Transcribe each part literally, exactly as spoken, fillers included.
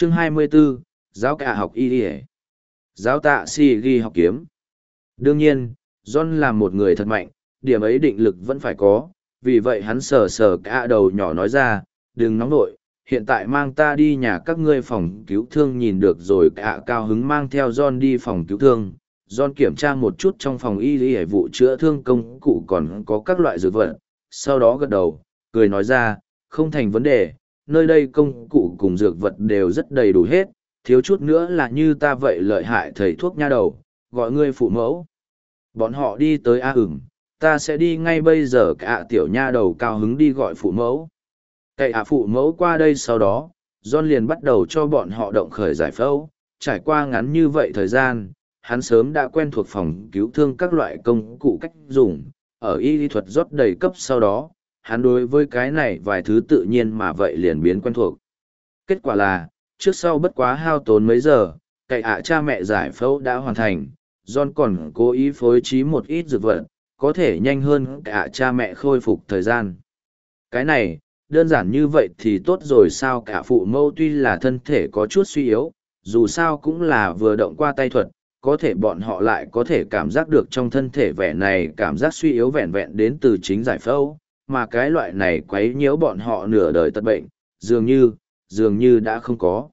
Chương hai mươi 24, giáo cả học y y giáo tạ si ghi học kiếm. Đương nhiên, John là một người thật mạnh, điểm ấy định lực vẫn phải có, vì vậy hắn sờ sờ cả đầu nhỏ nói ra, đừng nóng nội, hiện tại mang ta đi nhà các ngươi phòng cứu thương nhìn được rồi. Cả cao hứng mang theo John đi phòng cứu thương. John kiểm tra một chút trong phòng y y vụ chữa thương công cụ còn có các loại dược vật, sau đó gật đầu, cười nói ra, không thành vấn đề, nơi đây công cụ cùng dược vật đều rất đầy đủ hết, thiếu chút nữa là như ta vậy lợi hại thầy thuốc nha đầu, gọi ngươi phụ mẫu. Bọn họ đi tới A ửng, ta sẽ đi ngay bây giờ. Cả tiểu nha đầu cao hứng đi gọi phụ mẫu. Cậy ạ phụ mẫu qua đây sau đó, John liền bắt đầu cho bọn họ động khởi giải phẫu. Trải qua ngắn như vậy thời gian, hắn sớm đã quen thuộc phòng cứu thương các loại công cụ cách dùng. Ở y lý thuật rót đầy cấp sau đó, hắn đối với cái này vài thứ tự nhiên mà vậy liền biến quen thuộc. Kết quả là, trước sau bất quá hao tốn mấy giờ, cậy ạ cha mẹ giải phẫu đã hoàn thành. John còn cố ý phối trí một ít dược vật, có thể nhanh hơn cả cha mẹ khôi phục thời gian. Cái này, đơn giản như vậy thì tốt rồi sao? Cả phụ mẫu tuy là thân thể có chút suy yếu, dù sao cũng là vừa động qua tay thuật, có thể bọn họ lại có thể cảm giác được trong thân thể vẻ này cảm giác suy yếu vẹn vẹn đến từ chính giải phẫu, mà cái loại này quấy nhiễu bọn họ nửa đời tật bệnh, dường như, dường như đã không có.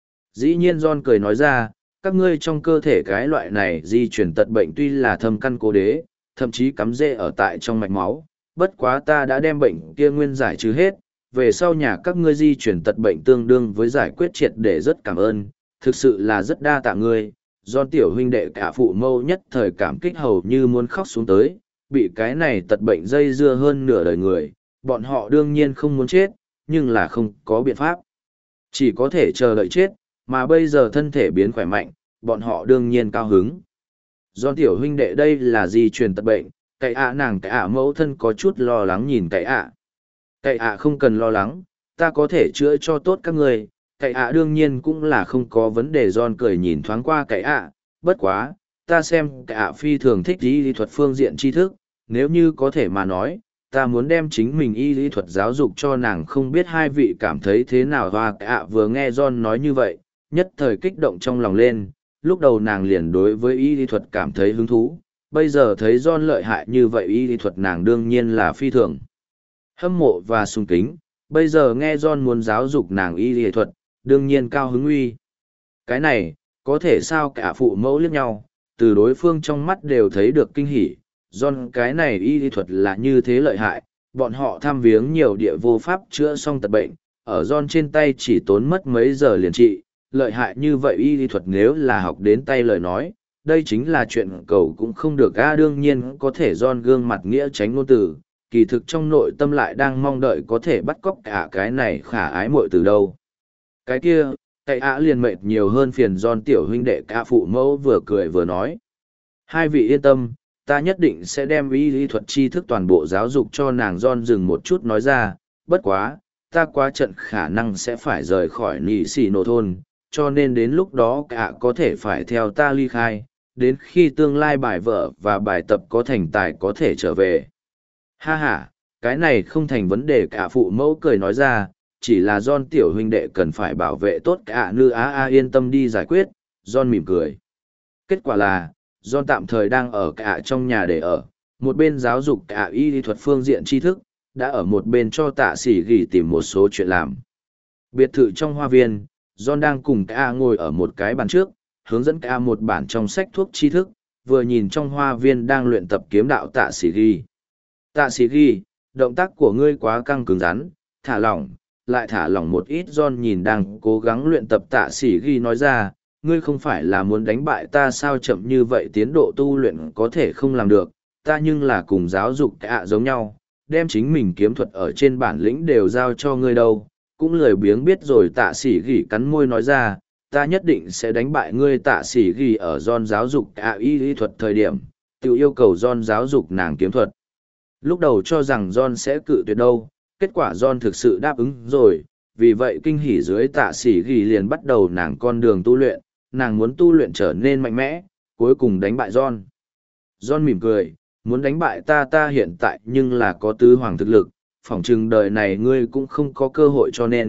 Dĩ nhiên John cười nói ra, các ngươi trong cơ thể cái loại này di chuyển tật bệnh tuy là thâm căn cố đế, thậm chí cắm rễ ở tại trong mạch máu, bất quá ta đã đem bệnh kia nguyên giải trừ hết, về sau nhà các ngươi di chuyển tật bệnh tương đương với giải quyết triệt để rất cảm ơn, thực sự là rất đa tạ ngươi. Do tiểu huynh đệ cả phụ mâu nhất thời cảm kích hầu như muốn khóc xuống tới, bị cái này tật bệnh dây dưa hơn nửa đời người, bọn họ đương nhiên không muốn chết, nhưng là không có biện pháp. Chỉ có thể chờ đợi chết, mà bây giờ thân thể biến khỏe mạnh, bọn họ đương nhiên cao hứng. Do tiểu huynh đệ đây là di truyền tật bệnh, cậy ạ nàng cậy ạ mẫu thân có chút lo lắng nhìn cậy ạ. Cậy ạ không cần lo lắng, ta có thể chữa cho tốt các người. Cậy ạ đương nhiên cũng là không có vấn đề. John cười nhìn thoáng qua cậy ạ, bất quá, ta xem cậy ạ phi thường thích y lý thuật phương diện tri thức, nếu như có thể mà nói, ta muốn đem chính mình y lý thuật giáo dục cho nàng. Không biết hai vị cảm thấy thế nào? Và cậy ạ vừa nghe John nói như vậy, nhất thời kích động trong lòng lên, lúc đầu nàng liền đối với y lý thuật cảm thấy hứng thú, bây giờ thấy John lợi hại như vậy y lý thuật nàng đương nhiên là phi thường hâm mộ và sùng kính, bây giờ nghe John muốn giáo dục nàng y lý thuật, đương nhiên cao hứng uy. Cái này, có thể sao? Cả phụ mẫu liếc nhau, từ đối phương trong mắt đều thấy được kinh hỉ. John cái này y lý thuật là như thế lợi hại, bọn họ tham viếng nhiều địa vô pháp chữa xong tật bệnh, ở John trên tay chỉ tốn mất mấy giờ liền trị. Lợi hại như vậy y lý thuật nếu là học đến tay lời nói, đây chính là chuyện cầu cũng không được. A đương nhiên có thể. John gương mặt nghĩa tránh ngôn từ, kỳ thực trong nội tâm lại đang mong đợi có thể bắt cóc cả cái này khả ái muội từ đâu. Cái kia, cậy ạ liền mệt nhiều hơn phiền John tiểu huynh đệ. Cả phụ mẫu vừa cười vừa nói, hai vị yên tâm, ta nhất định sẽ đem y lý thuật tri thức toàn bộ giáo dục cho nàng. John dừng một chút nói ra, bất quá, ta qua trận khả năng sẽ phải rời khỏi nỉ xì nổ thôn, cho nên đến lúc đó cả có thể phải theo ta ly khai, đến khi tương lai bài vở và bài tập có thành tài có thể trở về. Ha ha, cái này không thành vấn đề. Cả phụ mẫu cười nói ra, chỉ là John tiểu huynh đệ cần phải bảo vệ tốt cả nữ á a yên tâm đi giải quyết. John mỉm cười. Kết quả là, John tạm thời đang ở cả trong nhà để ở, một bên giáo dục cả y lý thuật phương diện tri thức, đã ở một bên cho tạ sĩ ghi tìm một số chuyện làm. Biệt thự trong hoa viên, John đang cùng cả ngồi ở một cái bàn trước, hướng dẫn cả một bản trong sách thuốc tri thức, vừa nhìn trong hoa viên đang luyện tập kiếm đạo tạ sĩ ghi. Tạ sĩ ghi, động tác của ngươi quá căng cứng rắn, thả lỏng, lại thả lỏng một ít. John nhìn đang cố gắng luyện tập tạ sĩ ghi nói ra, ngươi không phải là muốn đánh bại ta sao? Chậm như vậy tiến độ tu luyện có thể không làm được, ta nhưng là cùng giáo dục cả giống nhau, đem chính mình kiếm thuật ở trên bản lĩnh đều giao cho ngươi đâu. Cũng lười biếng biết rồi. Tạ sĩ ghi cắn môi nói ra, ta nhất định sẽ đánh bại ngươi. Tạ sĩ ghi ở John giáo dục cả y lý thuật thời điểm, tự yêu cầu John giáo dục nàng kiếm thuật. Lúc đầu cho rằng John sẽ cự tuyệt đâu, kết quả John thực sự đáp ứng rồi, vì vậy kinh hỉ dưới tạ sĩ ghi liền bắt đầu nàng con đường tu luyện, nàng muốn tu luyện trở nên mạnh mẽ, cuối cùng đánh bại John. John mỉm cười, muốn đánh bại ta ta hiện tại nhưng là có tứ hoàng thực lực, phỏng chừng đời này ngươi cũng không có cơ hội, cho nên,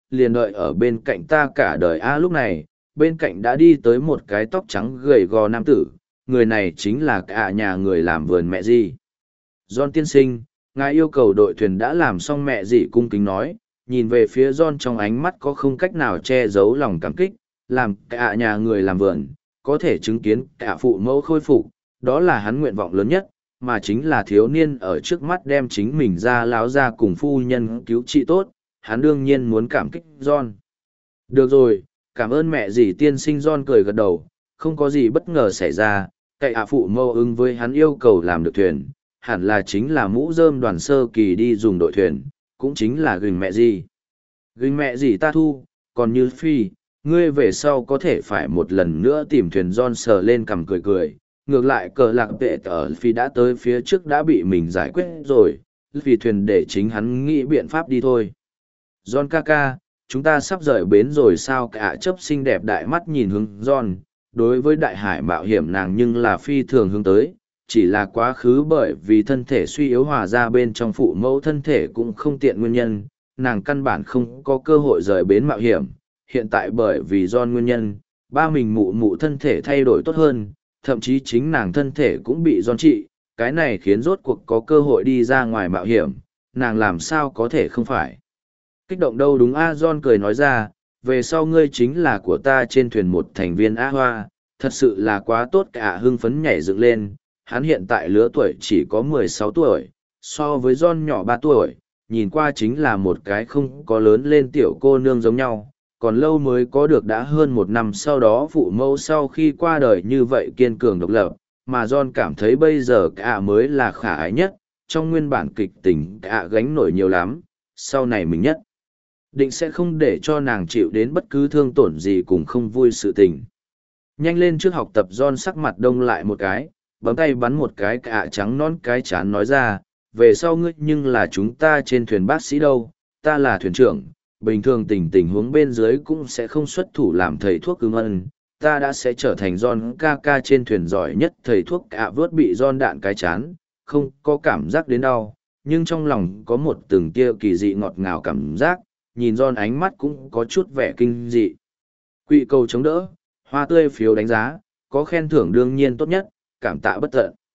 liền đợi ở bên cạnh ta cả đời a lúc này, bên cạnh đã đi tới một cái tóc trắng gầy gò nam tử, người này chính là cả nhà người làm vườn mẹ gì. John tiên sinh, ngài yêu cầu đội thuyền đã làm xong mẹ gì cung kính nói, nhìn về phía John trong ánh mắt có không cách nào che giấu lòng cảm kích, làm cả nhà người làm vườn, có thể chứng kiến cả phụ mẫu khôi phục, đó là hắn nguyện vọng lớn nhất, mà chính là thiếu niên ở trước mắt đem chính mình ra láo ra cùng phu nhân cứu trị tốt, hắn đương nhiên muốn cảm kích John. Được rồi, cảm ơn mẹ dì tiên sinh. John cười gật đầu, không có gì bất ngờ xảy ra, cậy ạ phụ mẫu ứng với hắn yêu cầu làm được thuyền, hẳn là chính là mũ rơm đoàn sơ kỳ đi dùng đội thuyền, cũng chính là gừng mẹ dì. Gừng mẹ dì ta thu, còn như phi, ngươi về sau có thể phải một lần nữa tìm thuyền. John sờ lên cằm cười cười, ngược lại cờ lạc vệ ở phi đã tới phía trước đã bị mình giải quyết rồi, vì thuyền để chính hắn nghĩ biện pháp đi thôi. John ca ca, chúng ta sắp rời bến rồi sao? Cả chấp xinh đẹp đại mắt nhìn hướng John, đối với đại hải mạo hiểm nàng nhưng là phi thường hướng tới, chỉ là quá khứ bởi vì thân thể suy yếu hòa ra bên trong phụ mẫu thân thể cũng không tiện nguyên nhân, nàng căn bản không có cơ hội rời bến mạo hiểm. Hiện tại bởi vì John nguyên nhân, ba mình mụ mụ thân thể thay đổi tốt hơn, thậm chí chính nàng thân thể cũng bị John trị, cái này khiến rốt cuộc có cơ hội đi ra ngoài mạo hiểm, nàng làm sao có thể không phải kích động đâu đúng a. John cười nói ra, về sau ngươi chính là của ta trên thuyền một thành viên a hoa, thật sự là quá tốt. Cả hưng phấn nhảy dựng lên, hắn hiện tại lứa tuổi chỉ có mười sáu tuổi, so với John nhỏ ba tuổi, nhìn qua chính là một cái không có lớn lên tiểu cô nương giống nhau, còn lâu mới có được đã hơn một năm sau đó phụ mẫu sau khi qua đời như vậy kiên cường độc lập, mà John cảm thấy bây giờ cả mới là khả ái nhất, trong nguyên bản kịch tình cả gánh nổi nhiều lắm, sau này mình nhất định sẽ không để cho nàng chịu đến bất cứ thương tổn gì cùng không vui sự tình. Nhanh lên trước học tập. John sắc mặt đông lại một cái, bấm tay bắn một cái cả trắng non cái chán nói ra, về sau ngươi nhưng là chúng ta trên thuyền bác sĩ đâu, ta là thuyền trưởng, bình thường tình tình huống bên dưới cũng sẽ không xuất thủ làm thầy thuốc ưng ân, ta đã sẽ trở thành John ca ca trên thuyền giỏi nhất. Thầy thuốc cả vớt bị John đạn cái chán, không có cảm giác đến đau, nhưng trong lòng có một từng tia kỳ dị ngọt ngào cảm giác, nhìn John ánh mắt cũng có chút vẻ kinh dị. Quỵ cầu chống đỡ, hoa tươi phiếu đánh giá, có khen thưởng đương nhiên tốt nhất, cảm tạ bất tận.